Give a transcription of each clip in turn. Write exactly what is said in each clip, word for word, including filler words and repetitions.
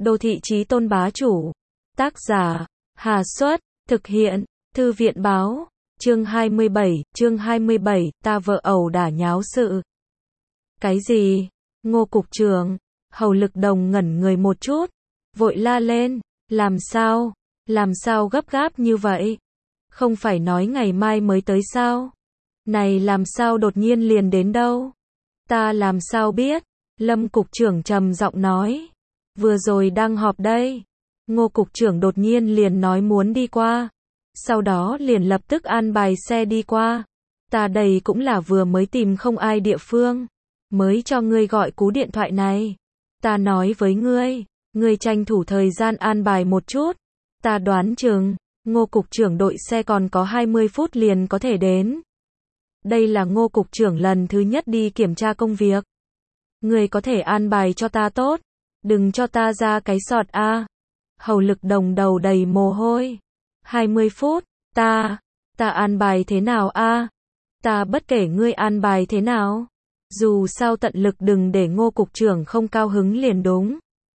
Đô thị chí tôn bá chủ. Tác giả, Hà Xuất, thực hiện, Thư viện báo, chương hai mươi bảy, chương hai mươi bảy, ta vợ ẩu đả nháo sự. Cái gì? Ngô cục trưởng, Hầu Lực Đồng ngẩn người một chút, vội la lên, làm sao? Làm sao gấp gáp như vậy? Không phải nói ngày mai mới tới sao? Này làm sao đột nhiên liền đến đâu? Ta làm sao biết? Lâm cục trưởng trầm giọng nói. Vừa rồi đang họp đây. Ngô cục trưởng đột nhiên liền nói muốn đi qua. Sau đó liền lập tức an bài xe đi qua. Ta đây cũng là vừa mới tìm không ai địa phương. Mới cho ngươi gọi cú điện thoại này. Ta nói với ngươi, ngươi tranh thủ thời gian an bài một chút. Ta đoán chừng, Ngô cục trưởng đội xe còn có hai mươi phút liền có thể đến. Đây là Ngô cục trưởng lần thứ nhất đi kiểm tra công việc. Ngươi có thể an bài cho ta tốt, đừng cho ta ra cái sọt a. Hầu Lực Đồng đầu đầy mồ hôi. hai mươi phút, ta, ta an bài thế nào a? Ta bất kể ngươi an bài thế nào. Dù sao tận lực đừng để Ngô cục trưởng không cao hứng liền đúng.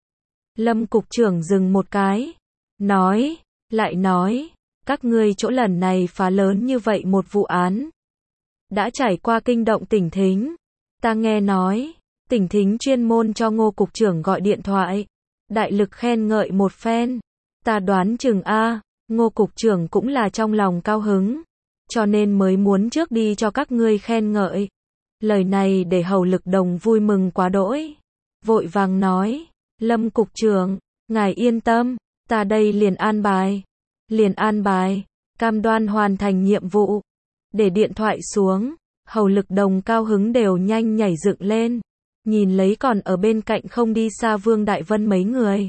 Lâm cục trưởng dừng một cái, nói, lại nói, các ngươi chỗ lần này phá lớn như vậy một vụ án. Đã trải qua kinh động tỉnh Thính. Ta nghe nói, tỉnh Thính chuyên môn cho Ngô cục trưởng gọi điện thoại, đại lực khen ngợi một phen. Ta đoán chừng a, Ngô cục trưởng cũng là trong lòng cao hứng, cho nên mới muốn trước đi cho các ngươi khen ngợi. Lời này để Hầu Lực Đồng vui mừng quá đỗi, vội vàng nói, Lâm cục trưởng, ngài yên tâm, ta đây liền an bài, liền an bài, cam đoan hoàn thành nhiệm vụ. Để điện thoại xuống, Hầu Lực Đồng cao hứng đều nhanh nhảy dựng lên, nhìn lấy còn ở bên cạnh không đi xa Vương Đại Vân mấy người.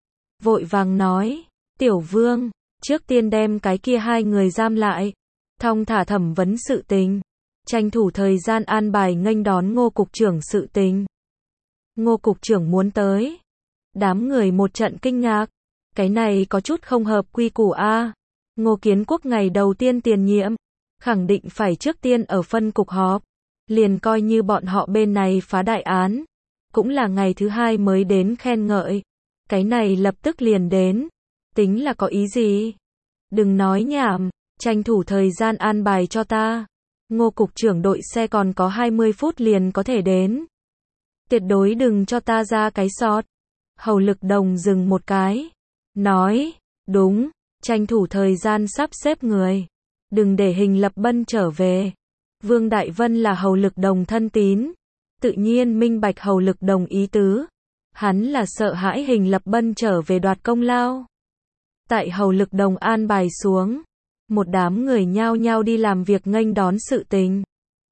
Vội vàng nói, Tiểu Vương, trước tiên đem cái kia hai người giam lại, thong thả thẩm vấn sự tình, tranh thủ thời gian an bài nghênh đón Ngô cục trưởng sự tình. Ngô cục trưởng muốn tới. Đám người một trận kinh ngạc, cái này có chút không hợp quy củ a. Ngô Kiến Quốc ngày đầu tiên tiền nhiệm, khẳng định phải trước tiên ở phân cục họp, liền coi như bọn họ bên này phá đại án, cũng là ngày thứ hai mới đến khen ngợi, cái này lập tức liền đến, tính là có ý gì? Đừng nói nhảm, tranh thủ thời gian an bài cho ta. Ngô cục trưởng đội xe còn có hai mươi phút liền có thể đến. Tuyệt đối đừng cho ta ra cái sọt. Hầu Lực Đồng dừng một cái, nói, đúng, tranh thủ thời gian sắp xếp người, đừng để Hình Lập Bân trở về. Vương Đại Vân là Hầu Lực Đồng thân tín, tự nhiên minh bạch Hầu Lực Đồng ý tứ, hắn là sợ hãi Hình Lập Bân trở về đoạt công lao. Tại Hầu Lực Đồng an bài xuống, một đám người nhao nhao đi làm việc nghênh đón sự tình.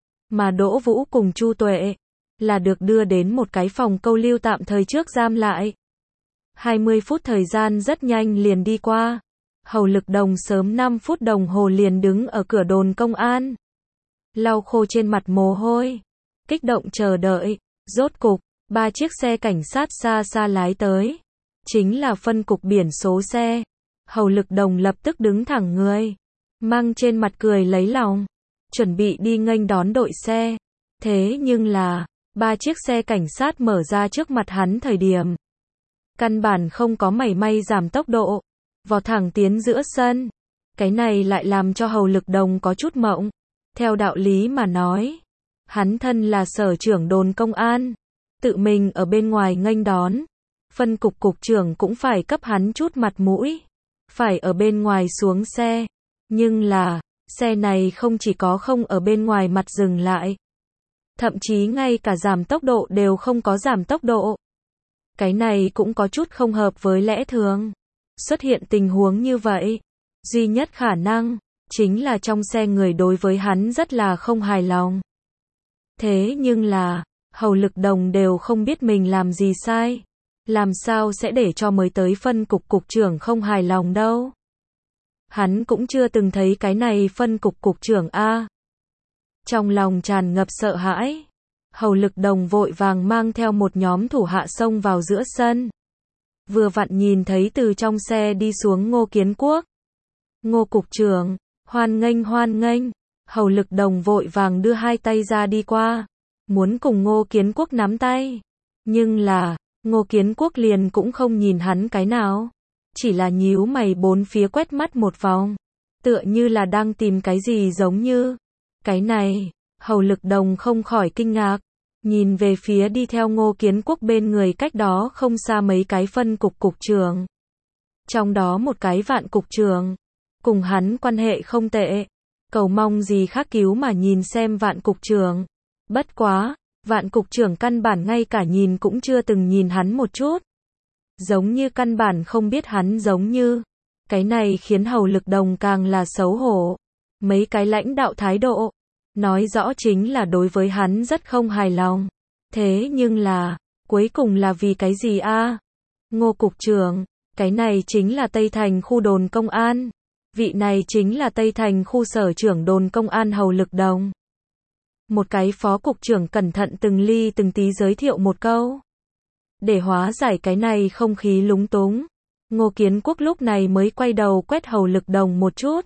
Mà Đỗ Vũ cùng Chu Tuệ là được đưa đến một cái phòng câu lưu tạm thời trước giam lại. hai mươi phút thời gian rất nhanh liền đi qua. Hầu Lực Đồng sớm năm phút đồng hồ liền đứng ở cửa đồn công an, lau khô trên mặt mồ hôi, kích động chờ đợi. Rốt cục, ba chiếc xe cảnh sát xa xa lái tới, chính là phân cục biển số xe. Hầu Lực Đồng lập tức đứng thẳng người, mang trên mặt cười lấy lòng, chuẩn bị đi nghênh đón đội xe. Thế nhưng là, ba chiếc xe cảnh sát mở ra trước mặt hắn thời điểm, căn bản không có mảy may giảm tốc độ, vọt thẳng tiến giữa sân. Cái này lại làm cho Hầu Lực Đồng có chút mộng. Theo đạo lý mà nói, hắn thân là sở trưởng đồn công an, tự mình ở bên ngoài nghênh đón, phân cục cục trưởng cũng phải cấp hắn chút mặt mũi, phải ở bên ngoài xuống xe. Nhưng là, xe này không chỉ có không ở bên ngoài mặt dừng lại, thậm chí ngay cả giảm tốc độ đều không có giảm tốc độ. Cái này cũng có chút không hợp với lẽ thường. Xuất hiện tình huống như vậy, duy nhất khả năng chính là trong xe người đối với hắn rất là không hài lòng. Thế nhưng là, Hầu Lực Đồng đều không biết mình làm gì sai, làm sao sẽ để cho mới tới phân cục cục trưởng không hài lòng đâu. Hắn cũng chưa từng thấy cái này phân cục cục trưởng a. Trong lòng tràn ngập sợ hãi, Hầu Lực Đồng vội vàng mang theo một nhóm thủ hạ xông vào giữa sân. Vừa vặn nhìn thấy từ trong xe đi xuống Ngô Kiến Quốc. Ngô cục trưởng, hoan nghênh hoan nghênh. Hầu Lực Đồng vội vàng đưa hai tay ra đi qua, muốn cùng Ngô Kiến Quốc nắm tay. Nhưng là, Ngô Kiến Quốc liền cũng không nhìn hắn cái nào. Chỉ là nhíu mày bốn phía quét mắt một vòng. Tựa như là đang tìm cái gì giống như. Cái này, Hầu Lực Đồng không khỏi kinh ngạc. Nhìn về phía đi theo Ngô Kiến Quốc bên người cách đó không xa mấy cái phân cục cục trưởng. Trong đó một cái Vạn cục trưởng. Cùng hắn quan hệ không tệ. Cầu mong gì khác cứu mà nhìn xem Vạn cục trưởng. Bất quá, Vạn cục trưởng căn bản ngay cả nhìn cũng chưa từng nhìn hắn một chút. Giống như căn bản không biết hắn giống như. Cái này khiến Hầu Lực Đồng càng là xấu hổ. Mấy cái lãnh đạo thái độ. Nói rõ chính là đối với hắn rất không hài lòng. Thế nhưng là, cuối cùng là vì cái gì a? Ngô cục trưởng, cái này chính là Tây Thành khu đồn công an. Vị này chính là Tây Thành khu sở trưởng đồn công an Hầu Lực Đồng. Một cái phó cục trưởng cẩn thận từng ly từng tí giới thiệu một câu. Để hóa giải cái này không khí lúng túng. Ngô Kiến Quốc lúc này mới quay đầu quét Hầu Lực Đồng một chút.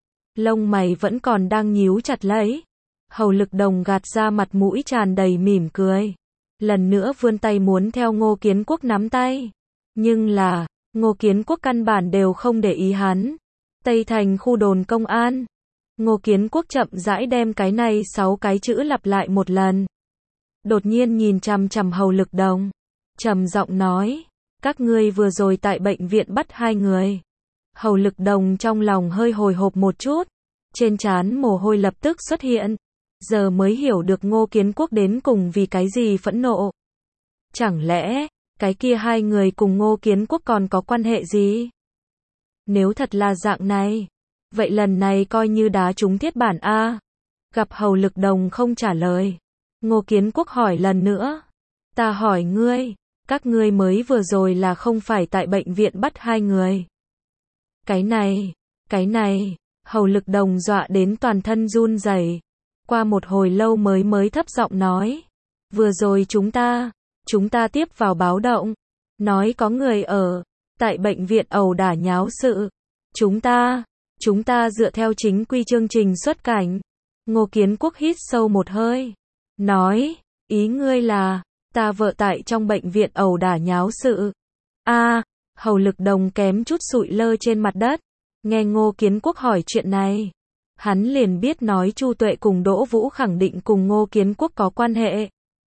Lông mày vẫn còn đang nhíu chặt lấy. Hầu Lực Đồng gạt ra mặt mũi tràn đầy mỉm cười. Lần nữa vươn tay muốn theo Ngô Kiến Quốc nắm tay. Nhưng là, Ngô Kiến Quốc căn bản đều không để ý hắn. Tây Thành khu đồn công an. Ngô Kiến Quốc chậm rãi đem cái này sáu cái chữ lặp lại một lần. Đột nhiên nhìn chằm chằm Hầu Lực Đồng. Trầm giọng nói. Các ngươi vừa rồi tại bệnh viện bắt hai người. Hầu Lực Đồng trong lòng hơi hồi hộp một chút. Trên trán mồ hôi lập tức xuất hiện. Giờ mới hiểu được Ngô Kiến Quốc đến cùng vì cái gì phẫn nộ. Chẳng lẽ, cái kia hai người cùng Ngô Kiến Quốc còn có quan hệ gì? Nếu thật là dạng này, vậy lần này coi như đá trúng thiết bản A. Gặp Hầu Lực Đồng không trả lời. Ngô Kiến Quốc hỏi lần nữa. Ta hỏi ngươi, các ngươi mới vừa rồi là không phải tại bệnh viện bắt hai người. Cái này, cái này, Hầu Lực Đồng dọa đến toàn thân run rẩy. Qua một hồi lâu mới mới thấp giọng nói. Vừa rồi chúng ta, chúng ta tiếp vào báo động. Nói có người ở, tại bệnh viện ẩu đả nháo sự. Chúng ta, chúng ta dựa theo chính quy chương trình xuất cảnh. Ngô Kiến Quốc hít sâu một hơi. Nói, ý ngươi là, ta vợ tại trong bệnh viện ẩu đả nháo sự. A, Hầu Lực Đồng kém chút sụi lơ trên mặt đất. Nghe Ngô Kiến Quốc hỏi chuyện này. Hắn liền biết nói Chu Tuệ cùng Đỗ Vũ khẳng định cùng Ngô Kiến Quốc có quan hệ.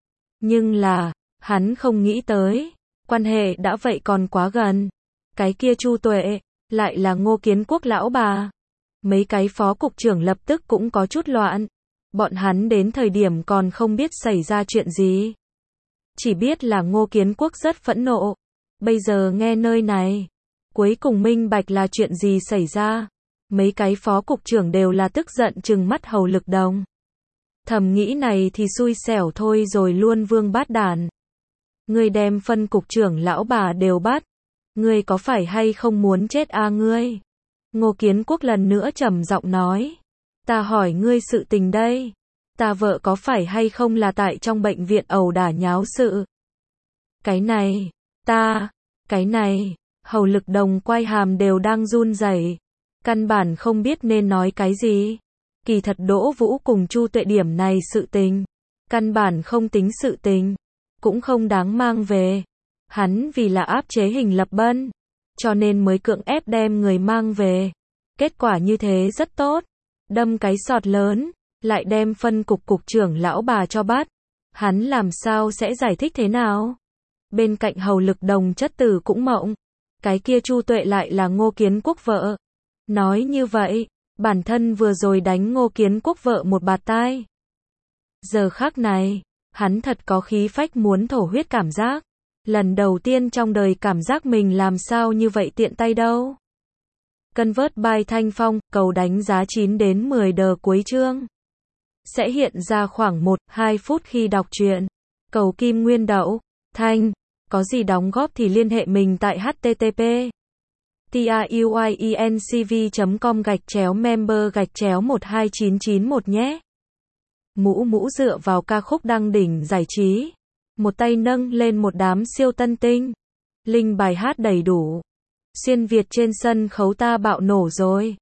Nhưng là, hắn không nghĩ tới, quan hệ đã vậy còn quá gần. Cái kia Chu Tuệ, lại là Ngô Kiến Quốc lão bà. Mấy cái phó cục trưởng lập tức cũng có chút loạn. Bọn hắn đến thời điểm còn không biết xảy ra chuyện gì. Chỉ biết là Ngô Kiến Quốc rất phẫn nộ. Bây giờ nghe nơi này, cuối cùng minh bạch là chuyện gì xảy ra. Mấy cái phó cục trưởng đều là tức giận trừng mắt Hầu Lực Đồng. Thầm nghĩ này thì xui xẻo thôi rồi luôn vương bát đàn. Ngươi đem phân cục trưởng lão bà đều bắt. Ngươi có phải hay không muốn chết a ngươi? Ngô Kiến Quốc lần nữa trầm giọng nói. Ta hỏi ngươi sự tình đây. Ta vợ có phải hay không là tại trong bệnh viện ẩu đả nháo sự? Cái này, ta, cái này, Hầu Lực Đồng quay hàm đều đang run rẩy. Căn bản không biết nên nói cái gì. Kỳ thật Đỗ Vũ cùng Chu Tuệ điểm này sự tình. Căn bản không tính sự tình. Cũng không đáng mang về. Hắn vì là áp chế Hình Lập Bân. Cho nên mới cưỡng ép đem người mang về. Kết quả như thế rất tốt. Đâm cái sọt lớn. Lại đem phân cục cục trưởng lão bà cho bắt. Hắn làm sao sẽ giải thích thế nào? Bên cạnh Hầu Lực Đồng chất tử cũng mộng. Cái kia Chu Tuệ lại là Ngô Kiến Quốc vợ. Nói như vậy, bản thân vừa rồi đánh Ngô Kiến Quốc vợ một bạt tai. Giờ khắc này, hắn thật có khí phách muốn thổ huyết cảm giác. Lần đầu tiên trong đời cảm giác mình làm sao như vậy tiện tay đâu. Convert by Thanh Phong, cầu đánh giá chín đến mười đờ cuối chương. Sẽ hiện ra khoảng một đến hai phút khi đọc truyện. Cầu Kim Nguyên Đậu, Thanh, có gì đóng góp thì liên hệ mình tại h t t p truyencv chấm com gạch chéo member gạch chéo một hai chín chín một nhé. Mũ mũ dựa vào ca khúc đăng đỉnh giải trí. Một tay nâng lên một đám siêu tân tinh. Linh bài hát đầy đủ. Xuyên Việt trên sân khấu ta bạo nổ rồi.